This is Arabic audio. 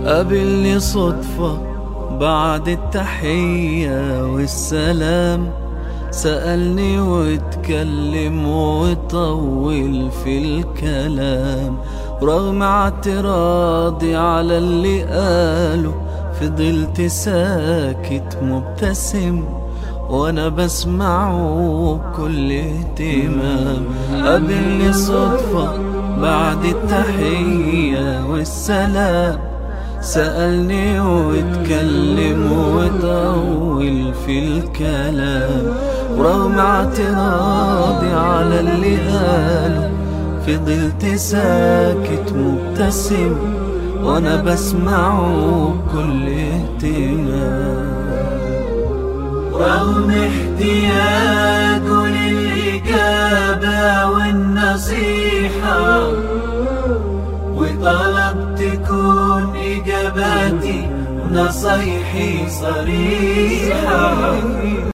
قابلني صدفة بعد التحية والسلام، سألني واتكلم وطول في الكلام، رغم اعتراضي على اللي قاله فضلت ساكت مبتسم وانا بسمعه بكل اهتمام. قابلني صدفة بعد التحية والسلام، سألني واتكلم وطول في الكلام، ورغم اعتراضي على اللي قاله فضلت ساكت مبتسم وانا بسمعه بكل اهتمام. رغم احتياجه للإجابة والنصيحة، وطلب تكون إجاباتي ونصايحي صريحة،